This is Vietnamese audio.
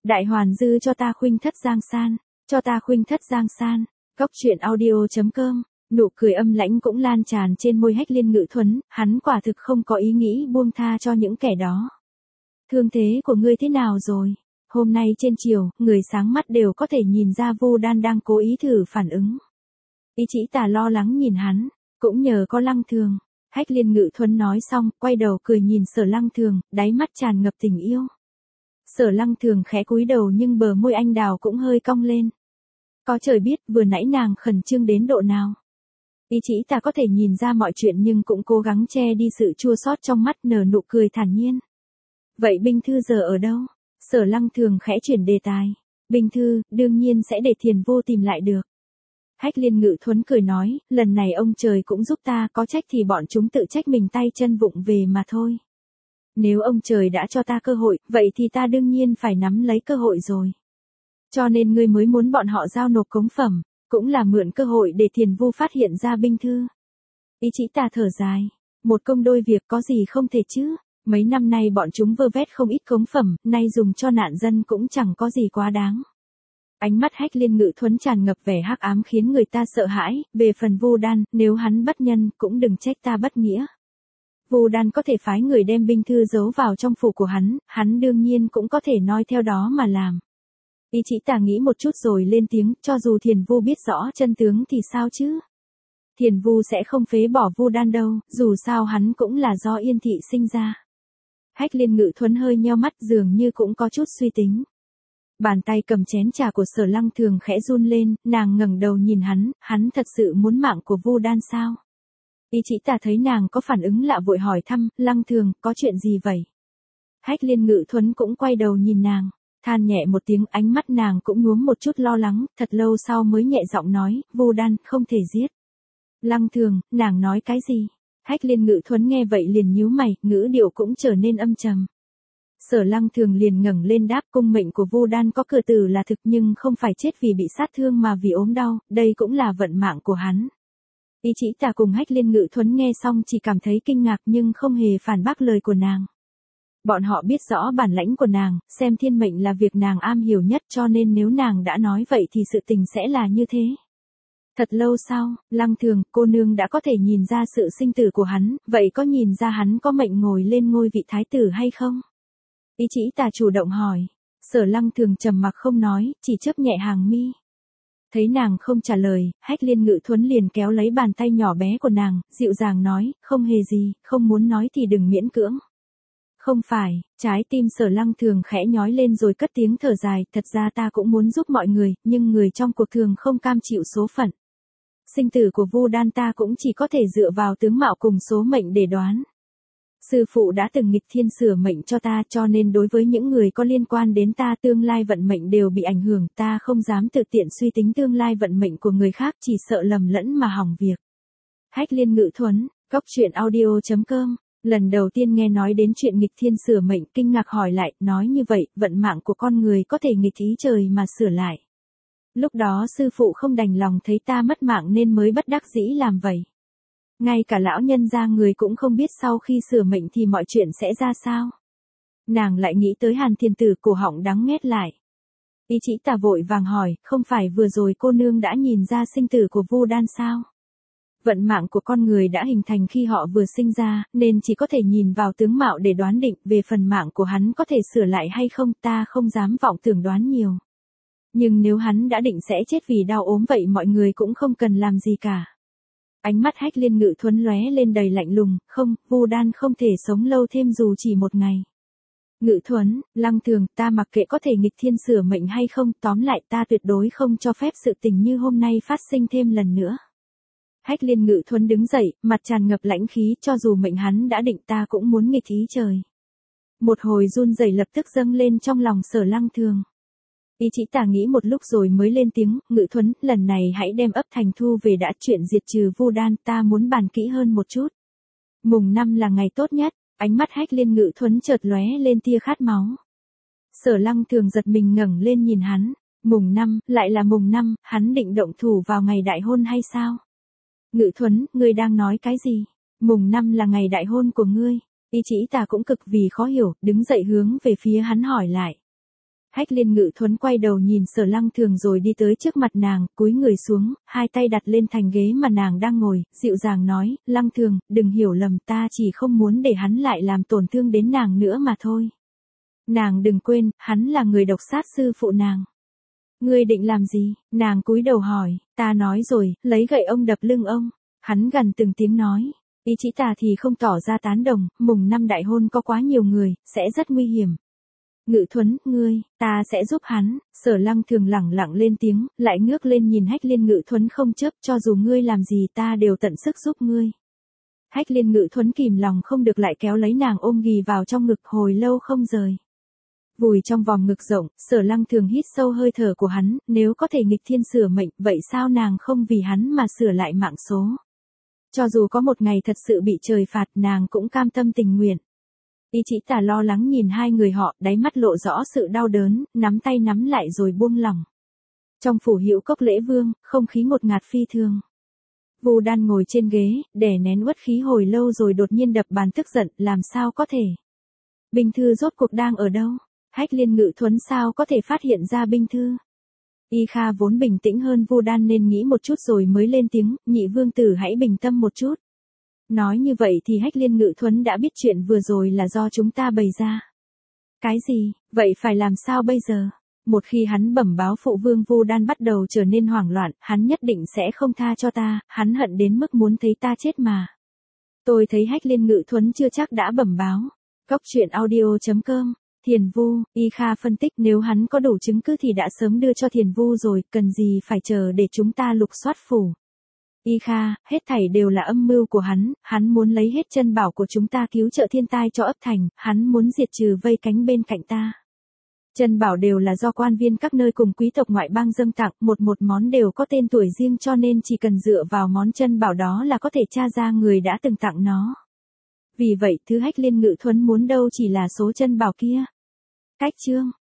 Đại hoàn dư cho ta khuynh thất giang san, cho ta khuynh thất giang san. Góc truyện audio.com, nụ cười âm lãnh cũng lan tràn trên môi Hách Liên Ngự Thuấn, hắn quả thực không có ý nghĩ buông tha cho những kẻ đó. Thương thế của ngươi thế nào rồi? Hôm nay trên chiều, người sáng mắt đều có thể nhìn ra Vu Đan đang cố ý thử phản ứng. Ý chỉ tà lo lắng nhìn hắn, cũng nhờ có Lăng Thường. Hách Liên Ngự Thuấn nói xong, quay đầu cười nhìn Sở Lăng Thường, đáy mắt tràn ngập tình yêu. Sở Lăng Thường khẽ cúi đầu nhưng bờ môi anh đào cũng hơi cong lên. Có trời biết vừa nãy nàng khẩn trương đến độ nào. Ý chỉ ta có thể nhìn ra mọi chuyện nhưng cũng cố gắng che đi sự chua xót trong mắt, nở nụ cười thản nhiên. Vậy Binh Thư giờ ở đâu? Sở Lăng Thường khẽ chuyển đề tài. Binh Thư, đương nhiên sẽ để Thiền Vô tìm lại được. Hách Liên Ngự Thuấn cười nói, lần này ông trời cũng giúp ta, có trách thì bọn chúng tự trách mình tay chân vụng về mà thôi. Nếu ông trời đã cho ta cơ hội, vậy thì ta đương nhiên phải nắm lấy cơ hội rồi. Cho nên ngươi mới muốn bọn họ giao nộp cống phẩm, cũng là mượn cơ hội để Thiền Vu phát hiện ra Binh Thư. Ý chỉ ta thở dài, một công đôi việc có gì không thể chứ, mấy năm nay bọn chúng vơ vét không ít cống phẩm, nay dùng cho nạn dân cũng chẳng có gì quá đáng. Ánh mắt Hách Liên Ngự Thuấn tràn ngập vẻ hắc ám khiến người ta sợ hãi, về phần Vu Đan, nếu hắn bất nhân, cũng đừng trách ta bất nghĩa. Vu Đan có thể phái người đem Binh Thư giấu vào trong phủ của hắn đương nhiên cũng có thể noi theo đó mà làm. Ý chỉ tà nghĩ một chút rồi lên tiếng, cho dù Thiền Vu biết rõ chân tướng thì sao chứ? Thiền Vu sẽ không phế bỏ Vu Đan đâu, dù sao hắn cũng là do Yên Thị sinh ra. Hách Liên Ngự Thuấn hơi nheo mắt, dường như cũng có chút suy tính. Bàn tay cầm chén trà của Sở Lăng Thường khẽ run lên, nàng ngẩng đầu nhìn hắn thật sự muốn mạng của Vu Đan sao? Ý chỉ tà thấy nàng có phản ứng lạ vội hỏi thăm, Lăng Thường, có chuyện gì vậy? Hách Liên Ngự Thuấn cũng quay đầu nhìn nàng, than nhẹ một tiếng, ánh mắt nàng cũng nhuốm một chút lo lắng, thật lâu sau mới nhẹ giọng nói, Vu Đan, không thể giết. Lăng Thường, nàng nói cái gì? Hách Liên Ngự Thuấn nghe vậy liền nhíu mày, ngữ điệu cũng trở nên âm trầm. Sở Lăng Thường liền ngẩng lên đáp, cung mệnh của Vu Đan có cửa tử là thực nhưng không phải chết vì bị sát thương mà vì ốm đau, đây cũng là vận mạng của hắn. Ý chỉ tà cùng Hách Liên Ngự Thuấn nghe xong chỉ cảm thấy kinh ngạc nhưng không hề phản bác lời của nàng. Bọn họ biết rõ bản lãnh của nàng, xem thiên mệnh là việc nàng am hiểu nhất, cho nên nếu nàng đã nói vậy thì sự tình sẽ là như thế. Thật lâu sau, Lăng Thường, cô nương đã có thể nhìn ra sự sinh tử của hắn, vậy có nhìn ra hắn có mệnh ngồi lên ngôi vị thái tử hay không? Ý chỉ tà chủ động hỏi. Sở Lăng Thường trầm mặc không nói, chỉ chớp nhẹ hàng mi. Thấy nàng không trả lời, Hách Liên Ngự Thuấn liền kéo lấy bàn tay nhỏ bé của nàng, dịu dàng nói, không hề gì, không muốn nói thì đừng miễn cưỡng. Không phải, trái tim Sở Lăng Thường khẽ nhói lên rồi cất tiếng thở dài, thật ra ta cũng muốn giúp mọi người, nhưng người trong cuộc thường không cam chịu số phận. Sinh tử của Vu Đan ta cũng chỉ có thể dựa vào tướng mạo cùng số mệnh để đoán. Sư phụ đã từng nghịch thiên sửa mệnh cho ta, cho nên đối với những người có liên quan đến ta tương lai vận mệnh đều bị ảnh hưởng, ta không dám tự tiện suy tính tương lai vận mệnh của người khác, chỉ sợ lầm lẫn mà hỏng việc. Hách Liên Ngự Thuấn, góc truyện audio.com, lần đầu tiên nghe nói đến chuyện nghịch thiên sửa mệnh, kinh ngạc hỏi lại, nói như vậy, vận mạng của con người có thể nghịch ý trời mà sửa lại. Lúc đó sư phụ không đành lòng thấy ta mất mạng nên mới bất đắc dĩ làm vậy. Ngay cả lão nhân gia người cũng không biết sau khi sửa mệnh thì mọi chuyện sẽ ra sao. Nàng lại nghĩ tới Hàn Thiên Tử, cổ họng đắng nghét lại. Ý chỉ tà vội vàng hỏi, không phải vừa rồi cô nương đã nhìn ra sinh tử của Vu Đan sao? Vận mạng của con người đã hình thành khi họ vừa sinh ra, nên chỉ có thể nhìn vào tướng mạo để đoán định, về phần mạng của hắn có thể sửa lại hay không ta không dám vọng tưởng đoán nhiều. Nhưng nếu hắn đã định sẽ chết vì đau ốm vậy mọi người cũng không cần làm gì cả. Ánh mắt Hách Liên Ngự Thuấn lóe lên đầy lạnh lùng, không, Vu Đan không thể sống lâu thêm dù chỉ một ngày. Ngự Thuấn, Lăng Thường, ta mặc kệ có thể nghịch thiên sửa mệnh hay không, tóm lại ta tuyệt đối không cho phép sự tình như hôm nay phát sinh thêm lần nữa. Hách Liên Ngự Thuấn đứng dậy, mặt tràn ngập lãnh khí, cho dù mệnh hắn đã định ta cũng muốn nghịch ý trời. Một hồi run rẩy lập tức dâng lên trong lòng Sở Lăng Thường. Ý chỉ tà nghĩ một lúc rồi mới lên tiếng, Ngự Thuấn, lần này hãy đem ấp Thành Thu về đã, chuyện diệt trừ Vu Đan ta muốn bàn kỹ hơn một chút. Mùng 5 là ngày tốt nhất, ánh mắt Hách Liên Ngự Thuấn chợt lóe lên tia khát máu. Sở Lăng Thường giật mình ngẩng lên nhìn hắn, mùng 5, lại là mùng 5, hắn định động thủ vào ngày đại hôn hay sao? Ngự Thuấn, ngươi đang nói cái gì? Mùng 5 là ngày đại hôn của ngươi. Ý chỉ tà cũng cực vì khó hiểu, đứng dậy hướng về phía hắn hỏi lại. Hách Liên Ngự Thuấn quay đầu nhìn Sở Lăng Thường rồi đi tới trước mặt nàng, cúi người xuống, hai tay đặt lên thành ghế mà nàng đang ngồi, dịu dàng nói, Lăng Thường, đừng hiểu lầm, ta chỉ không muốn để hắn lại làm tổn thương đến nàng nữa mà thôi. Nàng đừng quên, hắn là người độc sát sư phụ nàng. Ngươi định làm gì? Nàng cúi đầu hỏi, ta nói rồi, lấy gậy ông đập lưng ông. Hắn gần từng tiếng nói, ý chỉ ta thì không tỏ ra tán đồng, mùng 5 đại hôn có quá nhiều người, sẽ rất nguy hiểm. Ngự Thuấn, ngươi, ta sẽ giúp hắn. Sở Lăng Thường lẳng lặng lên tiếng, lại ngước lên nhìn Hách Liên Ngự Thuấn không chớp, cho dù ngươi làm gì ta đều tận sức giúp ngươi. Hách Liên Ngự Thuấn kìm lòng không được lại kéo lấy nàng ôm ghì vào trong ngực hồi lâu không rời. Vùi trong vòng ngực rộng, Sở Lăng Thường hít sâu hơi thở của hắn, nếu có thể nghịch thiên sửa mệnh, vậy sao nàng không vì hắn mà sửa lại mạng số? Cho dù có một ngày thật sự bị trời phạt, nàng cũng cam tâm tình nguyện. Ý chỉ tà lo lắng nhìn hai người họ, đáy mắt lộ rõ sự đau đớn, nắm tay nắm lại rồi buông lỏng. Trong phủ Hữu Cốc Lễ Vương, không khí ngột ngạt phi thường. Vu Đan ngồi trên ghế, đè nén uất khí hồi lâu rồi đột nhiên đập bàn tức giận, làm sao có thể? Bình Thư rốt cuộc đang ở đâu? Hách Liên Ngự Thuấn sao có thể phát hiện ra Bình Thư? Y Kha vốn bình tĩnh hơn Vu Đan nên nghĩ một chút rồi mới lên tiếng, nhị vương tử hãy bình tâm một chút. Nói như vậy thì Hách Liên Ngự Thuấn đã biết chuyện vừa rồi là do chúng ta bày ra. Cái gì, vậy phải làm sao bây giờ? Một khi hắn bẩm báo phụ vương, Vu Đan bắt đầu trở nên hoảng loạn, hắn nhất định sẽ không tha cho ta, hắn hận đến mức muốn thấy ta chết mà. Tôi thấy Hách Liên Ngự Thuấn chưa chắc đã bẩm báo. Cốc truyện audio.com, Thiền Vu, Y Kha phân tích, nếu hắn có đủ chứng cứ thì đã sớm đưa cho Thiền Vu rồi, cần gì phải chờ để chúng ta lục soát phủ. Y Kha, hết thảy đều là âm mưu của hắn muốn lấy hết chân bảo của chúng ta cứu trợ thiên tai cho ấp thành, hắn muốn diệt trừ vây cánh bên cạnh ta. Chân bảo đều là do quan viên các nơi cùng quý tộc ngoại bang dâng tặng, một món đều có tên tuổi riêng, cho nên chỉ cần dựa vào món chân bảo đó là có thể tra ra người đã từng tặng nó. Vì vậy, thứ Hách Liên Ngự Thuấn muốn đâu chỉ là số chân bảo kia. Cách chương